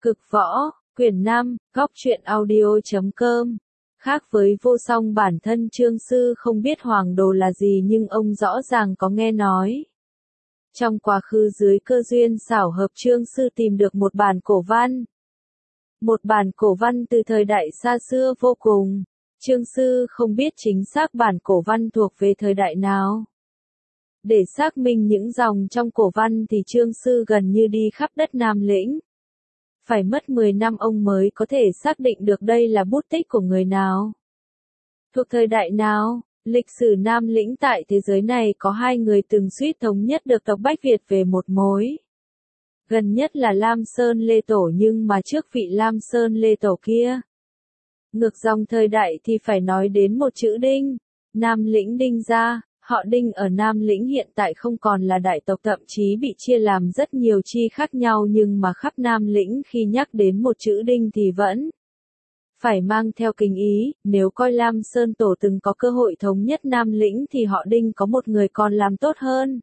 Cực võ, quyển 5, góc truyện audio.com. Khác với vô song, bản thân Trương Sư không biết hoàng đồ là gì, nhưng ông rõ ràng có nghe nói. Trong quá khứ dưới cơ duyên xảo hợp, Trương Sư tìm được một bản cổ văn. Một bản cổ văn từ thời đại xa xưa vô cùng. Trương Sư không biết chính xác bản cổ văn thuộc về thời đại nào. Để xác minh những dòng trong cổ văn thì Trương Sư gần như đi khắp đất Nam Lĩnh. Phải mất 10 năm ông mới có thể xác định được đây là bút tích của người nào. Thuộc thời đại nào, lịch sử Nam Lĩnh tại thế giới này có hai người từng suýt thống nhất được tộc Bách Việt về một mối. Gần nhất là Lam Sơn Lê Tổ, nhưng mà trước vị Lam Sơn Lê Tổ kia. Ngược dòng thời đại thì phải nói đến một chữ Đinh, Nam Lĩnh Đinh gia. Họ Đinh ở Nam Lĩnh hiện tại không còn là đại tộc, thậm chí bị chia làm rất nhiều chi khác nhau, nhưng mà khắp Nam Lĩnh khi nhắc đến một chữ Đinh thì vẫn phải mang theo kính ý. Nếu coi Lam Sơn Tổ từng có cơ hội thống nhất Nam Lĩnh thì họ Đinh có một người còn làm tốt hơn.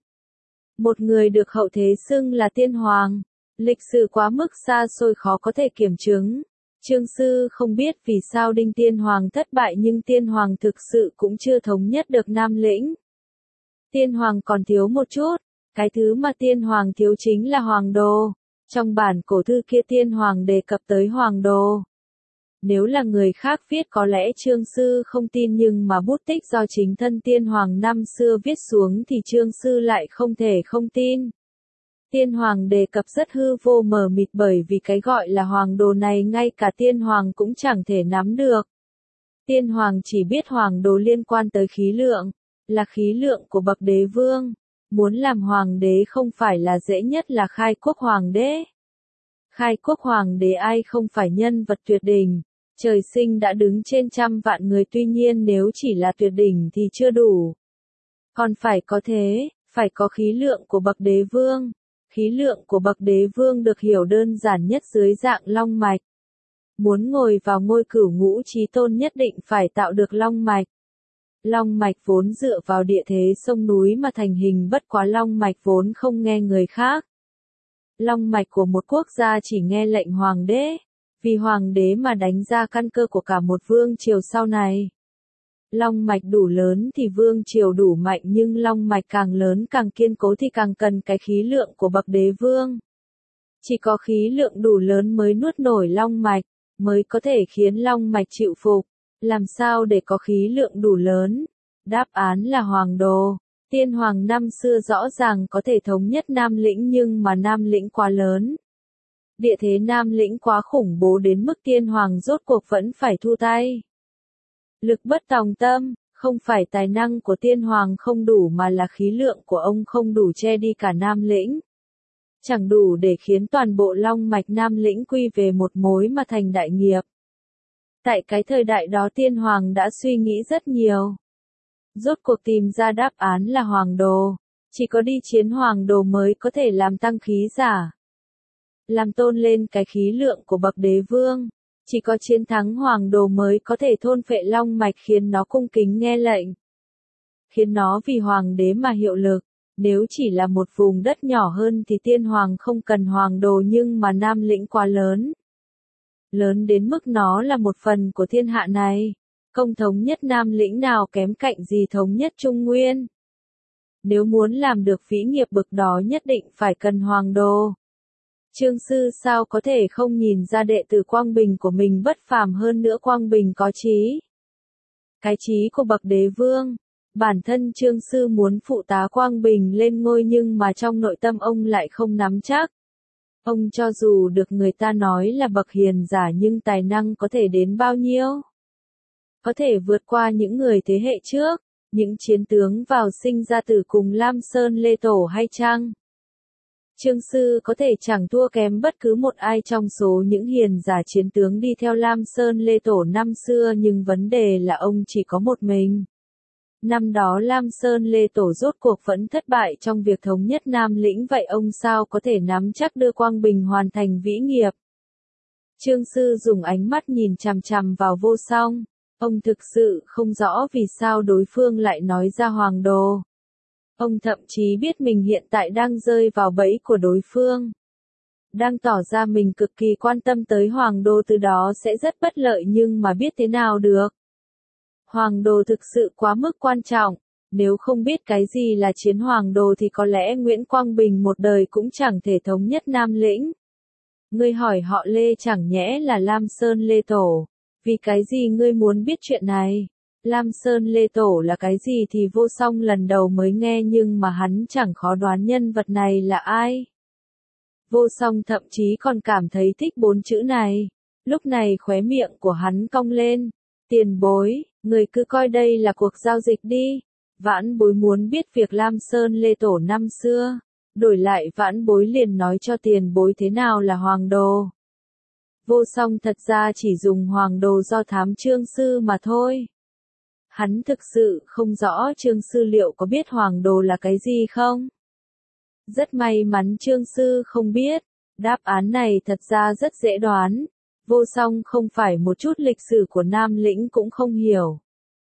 Một người được hậu thế xưng là Tiên Hoàng. Lịch sử quá mức xa xôi khó có thể kiểm chứng. Trương Sư không biết vì sao Đinh Tiên Hoàng thất bại, nhưng Tiên Hoàng thực sự cũng chưa thống nhất được Nam Lĩnh. Tiên Hoàng còn thiếu một chút, cái thứ mà Tiên Hoàng thiếu chính là hoàng đồ. Trong bản cổ thư kia Tiên Hoàng đề cập tới hoàng đồ. Nếu là người khác viết có lẽ Trương Sư không tin, nhưng mà bút tích do chính thân Tiên Hoàng năm xưa viết xuống thì Trương Sư lại không thể không tin. Tiên Hoàng đề cập rất hư vô mờ mịt, bởi vì cái gọi là hoàng đồ này ngay cả Tiên Hoàng cũng chẳng thể nắm được. Tiên Hoàng chỉ biết hoàng đồ liên quan tới khí lượng, là khí lượng của bậc đế vương. Muốn làm hoàng đế không phải là dễ nhất là khai quốc hoàng đế. Khai quốc hoàng đế ai không phải nhân vật tuyệt đỉnh, trời sinh đã đứng trên trăm vạn người, tuy nhiên nếu chỉ là tuyệt đỉnh thì chưa đủ. Còn phải có thế, phải có khí lượng của bậc đế vương. Khí lượng của bậc đế vương được hiểu đơn giản nhất dưới dạng long mạch. Muốn ngồi vào ngôi cửu ngũ chí tôn nhất định phải tạo được long mạch. Long mạch vốn dựa vào địa thế sông núi mà thành hình, bất quá long mạch vốn không nghe người khác. Long mạch của một quốc gia chỉ nghe lệnh hoàng đế, vì hoàng đế mà đánh ra căn cơ của cả một vương triều sau này. Long mạch đủ lớn thì vương triều đủ mạnh, nhưng long mạch càng lớn càng kiên cố thì càng cần cái khí lượng của bậc đế vương. Chỉ có khí lượng đủ lớn mới nuốt nổi long mạch, mới có thể khiến long mạch chịu phục. Làm sao để có khí lượng đủ lớn? Đáp án là hoàng đồ. Tiên Hoàng năm xưa rõ ràng có thể thống nhất Nam Lĩnh, nhưng mà Nam Lĩnh quá lớn. Địa thế Nam Lĩnh quá khủng bố đến mức Tiên Hoàng rốt cuộc vẫn phải thu tay. Lực bất tòng tâm, không phải tài năng của Tiên Hoàng không đủ mà là khí lượng của ông không đủ che đi cả Nam Lĩnh. Chẳng đủ để khiến toàn bộ long mạch Nam Lĩnh quy về một mối mà thành đại nghiệp. Tại cái thời đại đó Tiên Hoàng đã suy nghĩ rất nhiều. Rốt cuộc tìm ra đáp án là hoàng đồ. Chỉ có đi chiến hoàng đồ mới có thể làm tăng khí giả, làm tôn lên cái khí lượng của bậc đế vương. Chỉ có chiến thắng hoàng đồ mới có thể thôn phệ long mạch, khiến nó cung kính nghe lệnh, khiến nó vì hoàng đế mà hiệu lực. Nếu chỉ là một vùng đất nhỏ hơn thì Tiên Hoàng không cần hoàng đồ, nhưng mà Nam Lĩnh quá lớn. Lớn đến mức nó là một phần của thiên hạ này. Không thống nhất Nam Lĩnh nào kém cạnh gì thống nhất Trung Nguyên. Nếu muốn làm được vĩ nghiệp bực đó nhất định phải cần hoàng đồ. Trương Sư sao có thể không nhìn ra đệ tử Quang Bình của mình bất phàm, hơn nữa Quang Bình có trí. Cái trí của bậc đế vương. Bản thân Trương Sư muốn phụ tá Quang Bình lên ngôi, nhưng mà trong nội tâm ông lại không nắm chắc. Ông cho dù được người ta nói là bậc hiền giả, nhưng tài năng có thể đến bao nhiêu? Có thể vượt qua những người thế hệ trước, những chiến tướng vào sinh ra tử cùng Lam Sơn Lê Tổ hay chăng? Trương Sư có thể chẳng thua kém bất cứ một ai trong số những hiền giả chiến tướng đi theo Lam Sơn Lê Tổ năm xưa, nhưng vấn đề là ông chỉ có một mình. Năm đó Lam Sơn Lê Tổ rốt cuộc vẫn thất bại trong việc thống nhất Nam Lĩnh, vậy ông sao có thể nắm chắc đưa Quang Bình hoàn thành vĩ nghiệp? Trương Sư dùng ánh mắt nhìn chằm chằm vào vô song. Ông thực sự không rõ vì sao đối phương lại nói ra hoàng đồ. Ông thậm chí biết mình hiện tại đang rơi vào bẫy của đối phương. đang tỏ ra mình cực kỳ quan tâm tới hoàng đô, từ đó sẽ rất bất lợi, nhưng mà biết thế nào được. Hoàng đô thực sự quá mức quan trọng, nếu không biết cái gì là chiến hoàng đô thì có lẽ Nguyễn Quang Bình một đời cũng chẳng thể thống nhất Nam Lĩnh. Ngươi hỏi họ Lê chẳng nhẽ là Lam Sơn Lê Tổ, vì cái gì ngươi muốn biết chuyện này? Lam Sơn Lê Tổ là cái gì thì Vô Song lần đầu mới nghe, nhưng mà hắn chẳng khó đoán nhân vật này là ai. Vô Song thậm chí còn cảm thấy thích 4 chữ này. Lúc này khóe miệng của hắn cong lên. Tiền bối, người cứ coi đây là cuộc giao dịch đi. Vãn bối muốn biết việc Lam Sơn Lê Tổ năm xưa. Đổi lại vãn bối liền nói cho tiền bối thế nào là hoàng đồ. Vô Song thật ra chỉ dùng hoàng đồ do thám Trương Sư mà thôi. Hắn thực sự không rõ Trương Sư liệu có biết hoàng đồ là cái gì không? Rất may mắn Trương Sư không biết. Đáp án này thật ra rất dễ đoán. Vô Song không phải một chút lịch sử của Nam Lĩnh cũng không hiểu.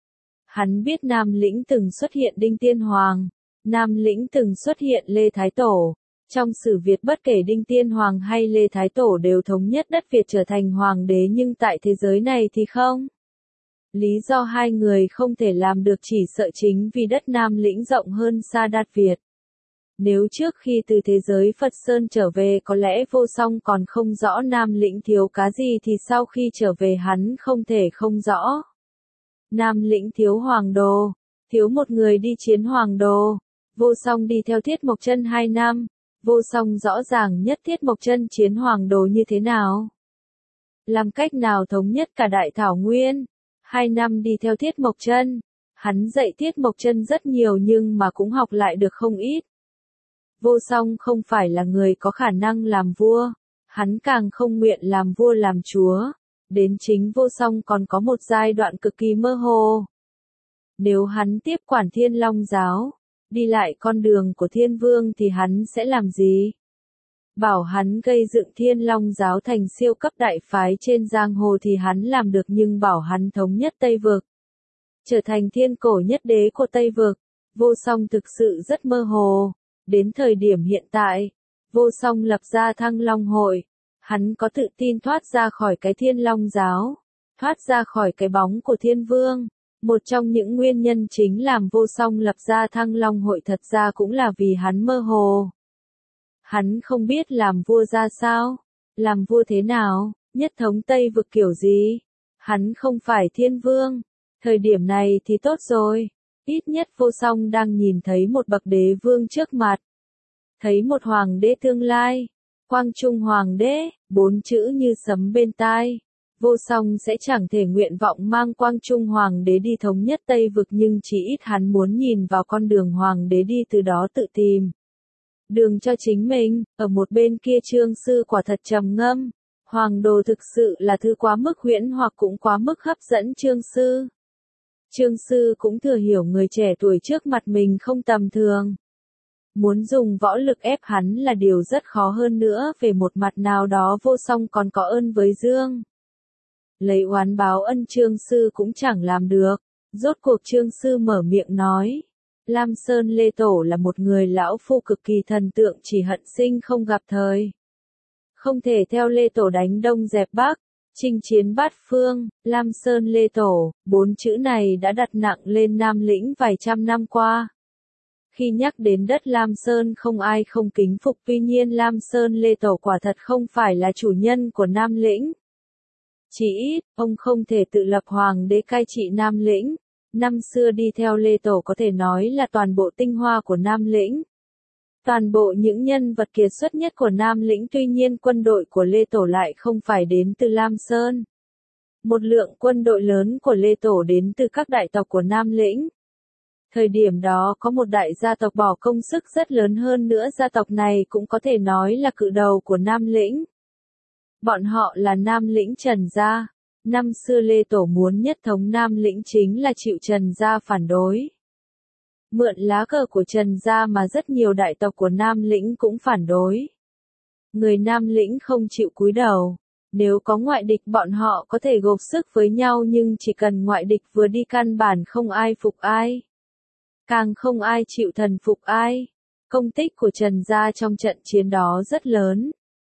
Hắn biết Nam Lĩnh từng xuất hiện Đinh Tiên Hoàng, Nam Lĩnh từng xuất hiện Lê Thái Tổ. Trong sử Việt bất kể Đinh Tiên Hoàng hay Lê Thái Tổ đều thống nhất đất Việt trở thành hoàng đế, nhưng tại thế giới này thì không. Lý do hai người không thể làm được chỉ sợ chính vì đất Nam Lĩnh rộng hơn xa đất Việt. Nếu trước khi từ thế giới Phật Sơn trở về có lẽ Vô Song còn không rõ Nam Lĩnh thiếu cái gì, thì sau khi trở về hắn không thể không rõ. Nam Lĩnh thiếu hoàng đồ, thiếu một người đi chiến hoàng đồ. Vô Song đi theo Thiết Mộc Chân 2 năm, Vô Song rõ ràng nhất Thiết Mộc Chân chiến hoàng đồ như thế nào. Làm cách nào thống nhất cả Đại Thảo Nguyên. 2 năm đi theo Thiết Mộc Chân, hắn dạy Thiết Mộc Chân rất nhiều nhưng mà cũng học lại được không ít. Vô Song không phải là người có khả năng làm vua, hắn càng không nguyện làm vua làm chúa. Đến chính Vô Song còn có một giai đoạn cực kỳ mơ hồ. Nếu hắn tiếp quản Thiên Long Giáo, đi lại con đường của Thiên Vương thì hắn sẽ làm gì? Bảo hắn gây dựng Thiên Long Giáo thành siêu cấp đại phái trên giang hồ thì hắn làm được, nhưng bảo hắn thống nhất Tây Vực, trở thành thiên cổ nhất đế của Tây Vực, Vô Song thực sự rất mơ hồ. Đến thời điểm hiện tại, Vô Song lập ra Thăng Long Hội. Hắn có tự tin thoát ra khỏi cái Thiên Long Giáo, thoát ra khỏi cái bóng của Thiên Vương. Một trong những nguyên nhân chính làm Vô Song lập ra Thăng Long Hội thật ra cũng là vì hắn mơ hồ. Hắn không biết làm vua ra sao, làm vua thế nào, nhất thống Tây Vực kiểu gì. Hắn không phải Thiên Vương. Thời điểm này thì tốt rồi. Ít nhất Vô Song đang nhìn thấy một bậc đế vương trước mặt. Thấy một hoàng đế tương lai. Quang Trung Hoàng đế, 4 chữ như sấm bên tai. Vô Song sẽ chẳng thể nguyện vọng mang Quang Trung Hoàng đế đi thống nhất Tây Vực, nhưng chỉ ít hắn muốn nhìn vào con đường hoàng đế đi, từ đó tự tìm đường cho chính mình. Ở một bên kia Trương Sư quả thật trầm ngâm. Hoàng đồ thực sự là thứ quá mức huyễn hoặc cũng quá mức hấp dẫn Trương Sư. Trương Sư cũng thừa hiểu người trẻ tuổi trước mặt mình không tầm thường. Muốn dùng võ lực ép hắn là điều rất khó, hơn nữa về một mặt nào đó Vô Song còn có ơn với Dương. Lấy oán báo ân Trương Sư cũng chẳng làm được. Rốt cuộc Trương Sư mở miệng nói. Lam Sơn Lê Tổ là một người lão phu cực kỳ thần tượng, chỉ hận sinh không gặp thời. Không thể theo Lê Tổ đánh Đông dẹp Bắc, chinh chiến bát phương. Lam Sơn Lê Tổ, 4 chữ này đã đặt nặng lên Nam Lĩnh vài trăm năm qua. Khi nhắc đến đất Lam Sơn không ai không kính phục, tuy nhiên Lam Sơn Lê Tổ quả thật không phải là chủ nhân của Nam Lĩnh. Chỉ ít, ông không thể tự lập hoàng đế cai trị Nam Lĩnh. Năm xưa đi theo Lê Tổ có thể nói là toàn bộ tinh hoa của Nam Lĩnh. Toàn bộ những nhân vật kiệt xuất nhất của Nam Lĩnh, tuy nhiên quân đội của Lê Tổ lại không phải đến từ Lam Sơn. Một lượng quân đội lớn của Lê Tổ đến từ các đại tộc của Nam Lĩnh. Thời điểm đó có một đại gia tộc bỏ công sức rất lớn, hơn nữa gia tộc này cũng có thể nói là cự đầu của Nam Lĩnh. Bọn họ là Nam Lĩnh Trần Gia. Năm xưa Lê Tổ muốn nhất thống Nam Lĩnh chính là chịu Trần Gia phản đối. Mượn lá cờ của Trần Gia mà rất nhiều đại tộc của Nam Lĩnh cũng phản đối. Người Nam Lĩnh không chịu cúi đầu. Nếu có ngoại địch bọn họ có thể gộp sức với nhau, nhưng chỉ cần ngoại địch vừa đi căn bản không ai phục ai. Càng không ai chịu thần phục ai. Công tích của Trần Gia trong trận chiến đó rất lớn.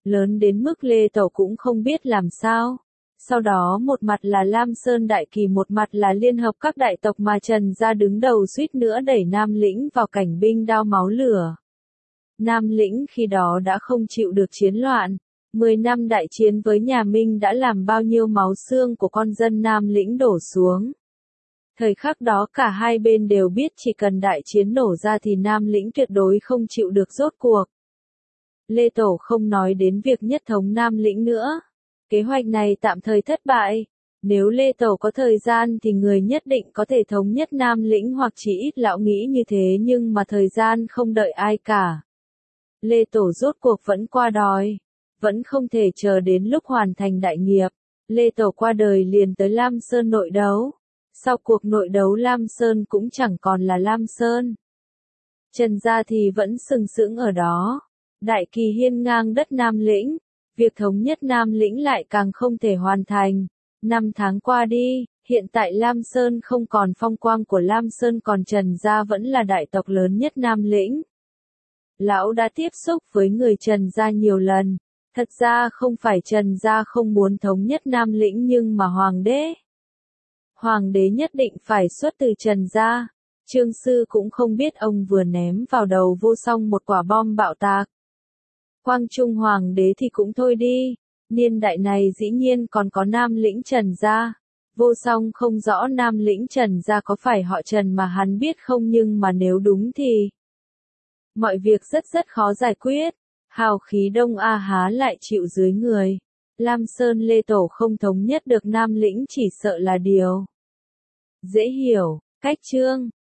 lớn đến mức Lê Tổ cũng không biết làm sao. Sau đó một mặt là Lam Sơn Đại Kỳ, một mặt là liên hợp các đại tộc mà Trần gia đứng đầu suýt nữa đẩy Nam Lĩnh vào cảnh binh đao máu lửa. Nam Lĩnh khi đó đã không chịu được chiến loạn. 10 năm đại chiến với nhà Minh đã làm bao nhiêu máu xương của con dân Nam Lĩnh đổ xuống. Thời khắc đó cả hai bên đều biết chỉ cần đại chiến nổ ra thì Nam Lĩnh tuyệt đối không chịu được rốt cuộc. Lê Tổ không nói đến việc nhất thống Nam Lĩnh nữa. Kế hoạch này tạm thời thất bại. Nếu Lê Tổ có thời gian thì người nhất định có thể thống nhất Nam Lĩnh, hoặc chỉ ít lão nghĩ như thế, nhưng mà thời gian không đợi ai cả. Lê Tổ rốt cuộc vẫn qua đòi. Vẫn không thể chờ đến lúc hoàn thành đại nghiệp. Lê Tổ qua đời liền tới Lam Sơn nội đấu. Sau cuộc nội đấu Lam Sơn cũng chẳng còn là Lam Sơn. Trần gia thì vẫn sừng sững ở đó. Đại Kỳ hiên ngang đất Nam Lĩnh. Việc thống nhất Nam Lĩnh lại càng không thể hoàn thành. 5 tháng qua đi, hiện tại Lam Sơn không còn phong quang của Lam Sơn, còn Trần gia vẫn là đại tộc lớn nhất Nam Lĩnh. Lão đã tiếp xúc với người Trần gia nhiều lần. Thật ra không phải Trần gia không muốn thống nhất Nam Lĩnh, nhưng mà Hoàng đế nhất định phải xuất từ Trần gia. Trương Sư cũng không biết ông vừa ném vào đầu Vô Song một quả bom bạo tạc. Quang Trung Hoàng đế thì cũng thôi đi. Niên đại này dĩ nhiên còn có Nam Lĩnh Trần gia. Vô Song không rõ Nam Lĩnh Trần gia có phải họ Trần mà hắn biết không, nhưng mà nếu đúng thì mọi việc rất khó giải quyết. Hào khí Đông A há lại chịu dưới người. Lam Sơn Lê Tổ không thống nhất được Nam Lĩnh chỉ sợ là điều dễ hiểu. Cách chương